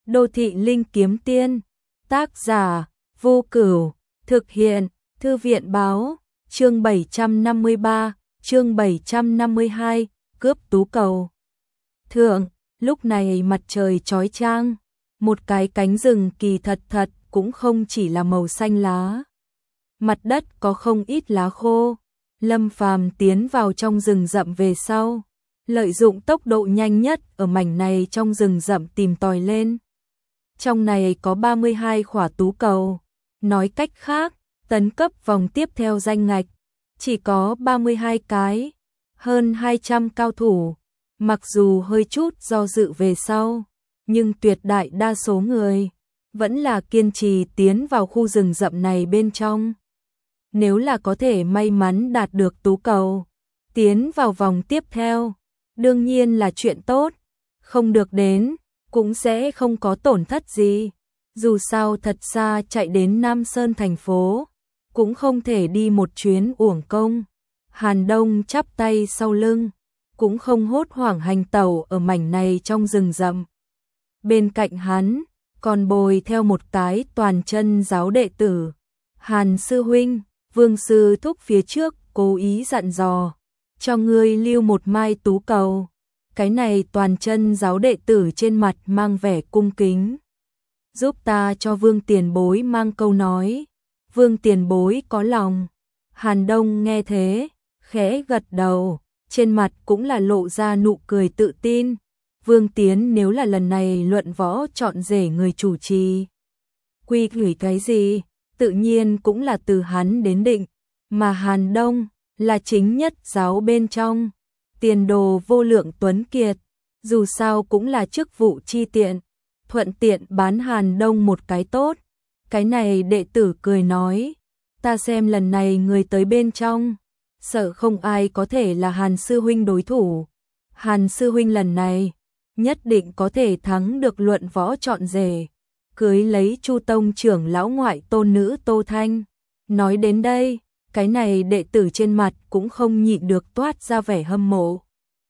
Đô thị linh kiếm tiên, tác giả, Vô Cửu, thực hiện, Thư viện báo, chương 753, chương 752, cướp tú cầu. Thượng, lúc này mặt trời chói chang, một cái cánh rừng kỳ thật cũng không chỉ là màu xanh lá. Mặt đất có không ít lá khô, Lâm Phàm tiến vào trong rừng rậm về sau, lợi dụng tốc độ nhanh nhất ở mảnh này trong rừng rậm tìm tòi lên. Trong này có 32 khỏa tú cầu, nói cách khác, tấn cấp vòng tiếp theo danh ngạch, chỉ có 32 cái, hơn 200 cao thủ, mặc dù hơi chút do dự về sau, nhưng tuyệt đại đa số người vẫn là kiên trì tiến vào khu rừng rậm này bên trong. Nếu là có thể may mắn đạt được tú cầu, tiến vào vòng tiếp theo, đương nhiên là chuyện tốt, không được đến, cũng sẽ không có tổn thất gì. Dù sao thật xa chạy đến Nam Sơn thành phố, cũng không thể đi một chuyến uổng công. Hàn Đông chắp tay sau lưng, cũng không hốt hoảng hành tẩu ở mảnh này trong rừng rậm. Bên cạnh hắn, còn bồi theo một cái toàn chân giáo đệ tử. Hàn sư huynh, Vương sư thúc phía trước cố ý dặn dò, cho ngươi lưu một mai tú cầu. Cái này toàn chân giáo đệ tử trên mặt mang vẻ cung kính. Giúp ta cho Vương tiền bối mang câu nói. Vương tiền bối có lòng. Hàn Đông nghe thế, khẽ gật đầu, trên mặt cũng là lộ ra nụ cười tự tin. Vương Tiến nếu là lần này luận võ chọn rể người chủ trì, quy gửi cái gì, tự nhiên cũng là từ hắn đến định, mà Hàn Đông là chính nhất giáo bên trong, tiền đồ vô lượng tuấn kiệt, dù sao cũng là chức vụ chi tiện, thuận tiện bán Hàn Đông một cái tốt. Cái này đệ tử cười nói, ta xem lần này người tới bên trong, sợ không ai có thể là Hàn sư huynh đối thủ. Hàn sư huynh lần này nhất định có thể thắng được luận võ chọn rể, cưới lấy Chu tông trưởng lão ngoại tôn nữ Tô Thanh. Nói đến đây, cái này đệ tử trên mặt cũng không nhịn được toát ra vẻ hâm mộ.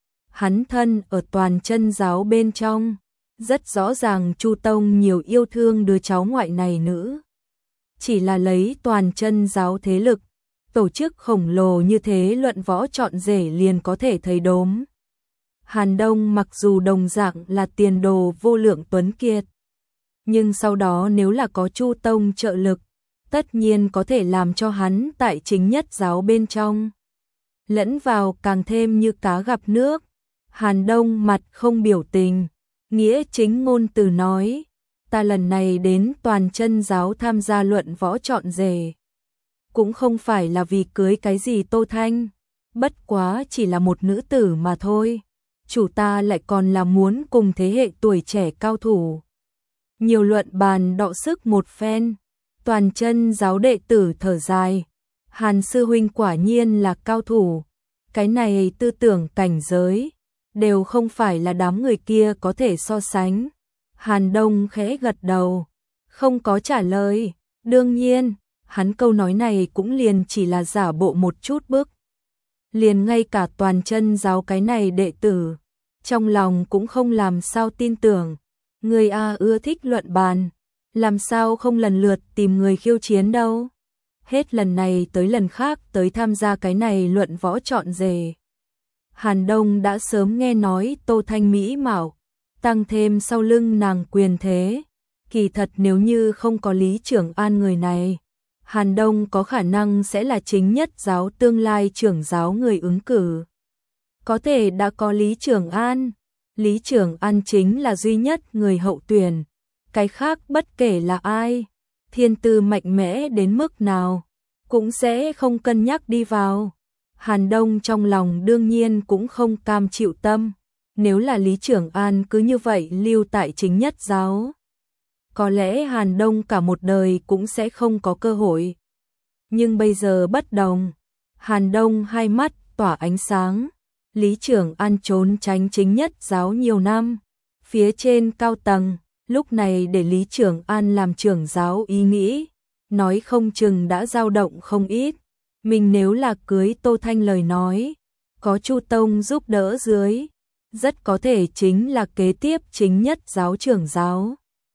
Hắn thân ở toàn chân giáo bên trong, rất rõ ràng Chu tông nhiều yêu thương đứa cháu ngoại này nữ. Chỉ là lấy toàn chân giáo thế lực, tổ chức khổng lồ như thế luận võ chọn rể liền có thể thấy đốm. Hàn Đông mặc dù đồng dạng là tiền đồ vô lượng tuấn kiệt, nhưng sau đó nếu là có Chu tông trợ lực, tất nhiên có thể làm cho hắn tại chính nhất giáo bên trong lẫn vào càng thêm như cá gặp nước. Hàn Đông mặt không biểu tình, nghĩa chính ngôn từ nói, ta lần này đến toàn chân giáo tham gia luận võ chọn rể, cũng không phải là vì cưới cái gì Tô Thanh, bất quá chỉ là một nữ tử mà thôi. Chủ ta lại còn là muốn cùng thế hệ tuổi trẻ cao thủ nhiều luận bàn đọ sức một phen. Toàn chân giáo đệ tử thở dài, Hàn sư huynh quả nhiên là cao thủ, cái này tư tưởng cảnh giới đều không phải là đám người kia có thể so sánh. Hàn Đông khẽ gật đầu, không có trả lời, đương nhiên, hắn câu nói này cũng liền chỉ là giả bộ một chút bức. Liền ngay cả toàn chân giáo cái này đệ tử, trong lòng cũng không làm sao tin tưởng, người A ưa thích luận bàn, làm sao không lần lượt tìm người khiêu chiến đâu. Hết lần này tới lần khác tới tham gia cái này luận võ chọn rể. Hàn Đông đã sớm nghe nói Tô Thanh mỹ mạo, tăng thêm sau lưng nàng quyền thế. Kỳ thật nếu như không có Lý Trưởng An người này, Hàn Đông có khả năng sẽ là chính nhất giáo tương lai trưởng giáo người ứng cử. Có thể đã có Lý Trưởng An, Lý Trưởng An chính là duy nhất người hậu tuyển, cái khác bất kể là ai, thiên tư mạnh mẽ đến mức nào, cũng sẽ không cân nhắc đi vào. Hàn Đông trong lòng đương nhiên cũng không cam chịu tâm, nếu là Lý Trưởng An cứ như vậy lưu tại chính nhất giáo, có lẽ Hàn Đông cả một đời cũng sẽ không có cơ hội. Nhưng bây giờ bất đồng, Hàn Đông hai mắt tỏa ánh sáng, Lý Trưởng An trốn tránh chính nhất giáo nhiều năm, phía trên cao tầng, lúc này để Lý Trưởng An làm trưởng giáo ý nghĩ, nói không chừng đã dao động không ít. Mình nếu là cưới Tô Thanh lời nói, có Chu tông giúp đỡ dưới, rất có thể chính là kế tiếp chính nhất giáo trưởng giáo.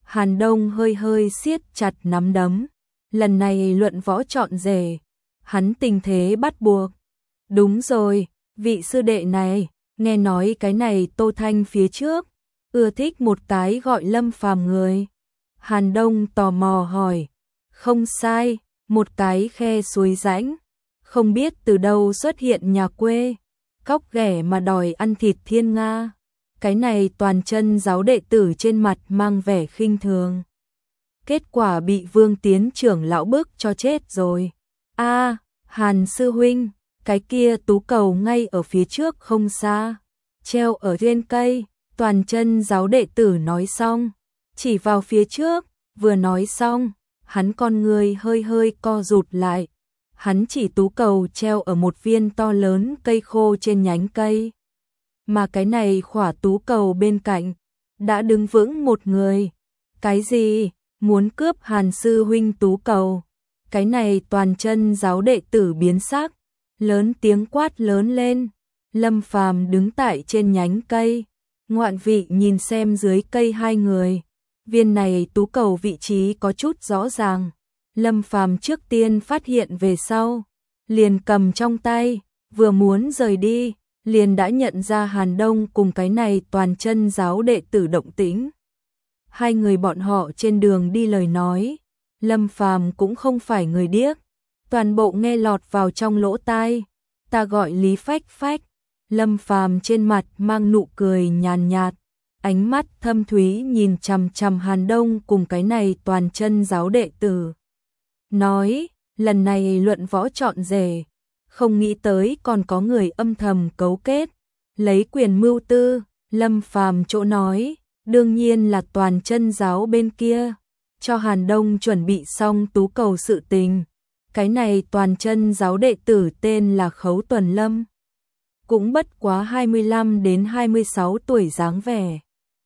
Hàn Đông hơi hơi siết chặt nắm đấm. Lần này luận võ chọn rể, hắn tình thế bắt buộc. Đúng rồi, vị sư đệ này, nghe nói cái này Tô Thanh phía trước ưa thích một cái gọi Lâm Phàm người. Hàn Đông tò mò hỏi. Không sai, một cái khe suối rãnh, không biết từ đâu xuất hiện nhà quê, cóc ghẻ mà đòi ăn thịt thiên nga. Cái này toàn chân giáo đệ tử trên mặt mang vẻ khinh thường. Kết quả bị Vương Tiến trưởng lão bức cho chết rồi. A, Hàn sư huynh, cái kia tú cầu ngay ở phía trước không xa, treo ở trên cây. Toàn chân giáo đệ tử nói xong, chỉ vào phía trước, vừa nói xong, hắn con người hơi hơi co rụt lại. Hắn chỉ tú cầu treo ở một viên to lớn cây khô trên nhánh cây. Mà cái này khỏa tú cầu bên cạnh, đã đứng vững một người. Cái gì? Muốn cướp Hàn sư huynh tú cầu? Cái này toàn chân giáo đệ tử biến sắc, lớn tiếng quát lớn lên. Lâm Phàm đứng tại trên nhánh cây, ngoạn vị nhìn xem dưới cây hai người. Viên này tú cầu vị trí có chút rõ ràng. Lâm Phàm trước tiên phát hiện về sau, liền cầm trong tay, vừa muốn rời đi, liền đã nhận ra Hàn Đông cùng cái này toàn chân giáo đệ tử động tĩnh. Hai người bọn họ trên đường đi lời nói, Lâm Phàm cũng không phải người điếc, toàn bộ nghe lọt vào trong lỗ tai. Ta gọi Lý Phách Phách. Lâm Phàm trên mặt mang nụ cười nhàn nhạt, ánh mắt thâm thúy nhìn chằm chằm Hàn Đông cùng cái này toàn chân giáo đệ tử. Nói, lần này luận võ chọn rể, không nghĩ tới còn có người âm thầm cấu kết, lấy quyền mưu tư. Lâm Phàm chỗ nói, đương nhiên là toàn chân giáo bên kia, cho Hàn Đông chuẩn bị xong tú cầu sự tình. Cái này toàn chân giáo đệ tử tên là Khấu Tuần Lâm, cũng bất quá 25 đến 26 tuổi dáng vẻ,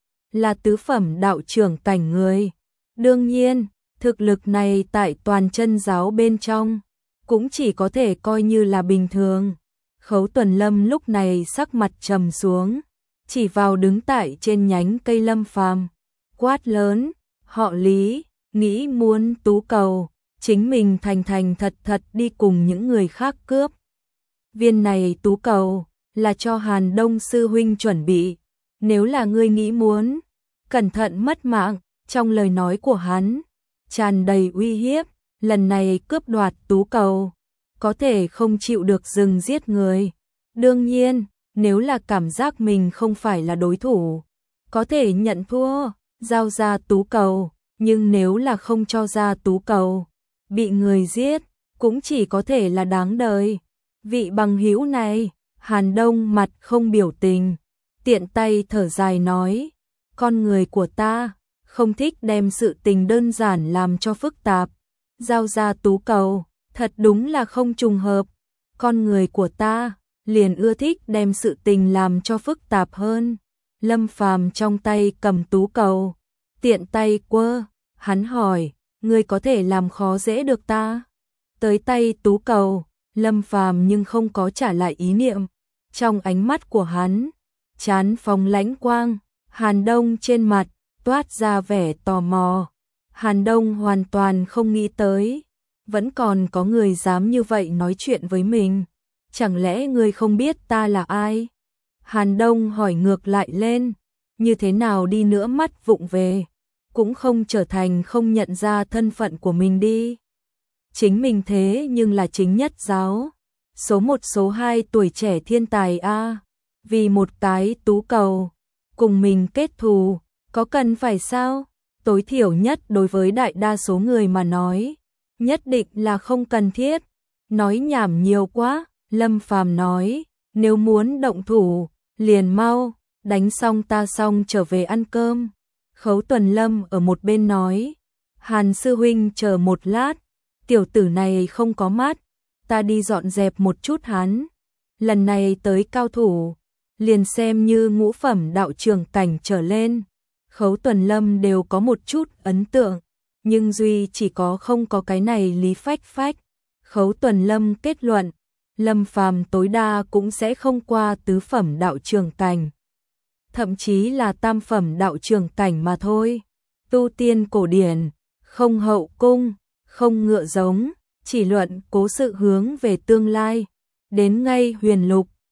là tứ phẩm đạo trưởng cảnh người. Đương nhiên, thực lực này tại toàn chân giáo bên trong, cũng chỉ có thể coi như là bình thường. Khấu Tuần Lâm lúc này sắc mặt trầm xuống, chỉ vào đứng tại trên nhánh cây Lâm Phàm, quát lớn, họ Lý, nghĩ muốn tú cầu, chính mình thành thành thật thật đi cùng những người khác cướp. Viên này tú cầu, là cho Hàn Đông sư huynh chuẩn bị, nếu là ngươi nghĩ muốn, cẩn thận mất mạng. Trong lời nói của hắn, tràn đầy uy hiếp, lần này cướp đoạt tú cầu, có thể không chịu được dừng giết người. Đương nhiên, nếu là cảm giác mình không phải là đối thủ, có thể nhận thua, giao ra tú cầu, nhưng nếu là không cho ra tú cầu, bị người giết, cũng chỉ có thể là đáng đời. Vị bằng hữu này, Hàn Đông mặt không biểu tình, tiện tay thở dài nói, con người của ta không thích đem sự tình đơn giản làm cho phức tạp. Giao ra tú cầu, thật đúng là không trùng hợp. Con người của ta liền ưa thích đem sự tình làm cho phức tạp hơn. Lâm Phàm trong tay cầm tú cầu, tiện tay quơ, hắn hỏi, ngươi có thể làm khó dễ được ta? Tới tay tú cầu, Lâm Phàm nhưng không có trả lại ý niệm. Trong ánh mắt của hắn, chán phóng lãnh quang. Hàn Đông trên mặt toát ra vẻ tò mò. Hàn Đông hoàn toàn không nghĩ tới, vẫn còn có người dám như vậy nói chuyện với mình. Chẳng lẽ ngươi không biết ta là ai? Hàn Đông hỏi ngược lại lên, như thế nào đi nữa mắt vụng về, cũng không trở thành không nhận ra thân phận của mình đi. Chính mình thế nhưng là chính nhất giáo, số 1 số 2 tuổi trẻ thiên tài a, vì một cái tú cầu, cùng mình kết thù, có cần phải sao? Tối thiểu nhất đối với đại đa số người mà nói, nhất định là không cần thiết. Nói nhảm nhiều quá, Lâm Phàm nói, nếu muốn động thủ, liền mau, đánh xong ta xong trở về ăn cơm. Khấu Tuần Lâm ở một bên nói, Hàn sư huynh chờ một lát, tiểu tử này không có mắt, ta đi dọn dẹp một chút hắn. Lần này tới cao thủ, liền xem như ngũ phẩm đạo trưởng cảnh trở lên, Khấu Tuần Lâm đều có một chút ấn tượng, nhưng duy chỉ có không có cái này Lý Phách Phách. Khấu Tuần Lâm kết luận, Lâm Phàm tối đa cũng sẽ không qua tứ phẩm đạo trưởng cảnh, thậm chí là tam phẩm đạo trưởng cảnh mà thôi. tu tiên cổ điển, không hậu cung, không ngựa giống, chỉ luận cố sự hướng về tương lai. Đến ngay huyền lục,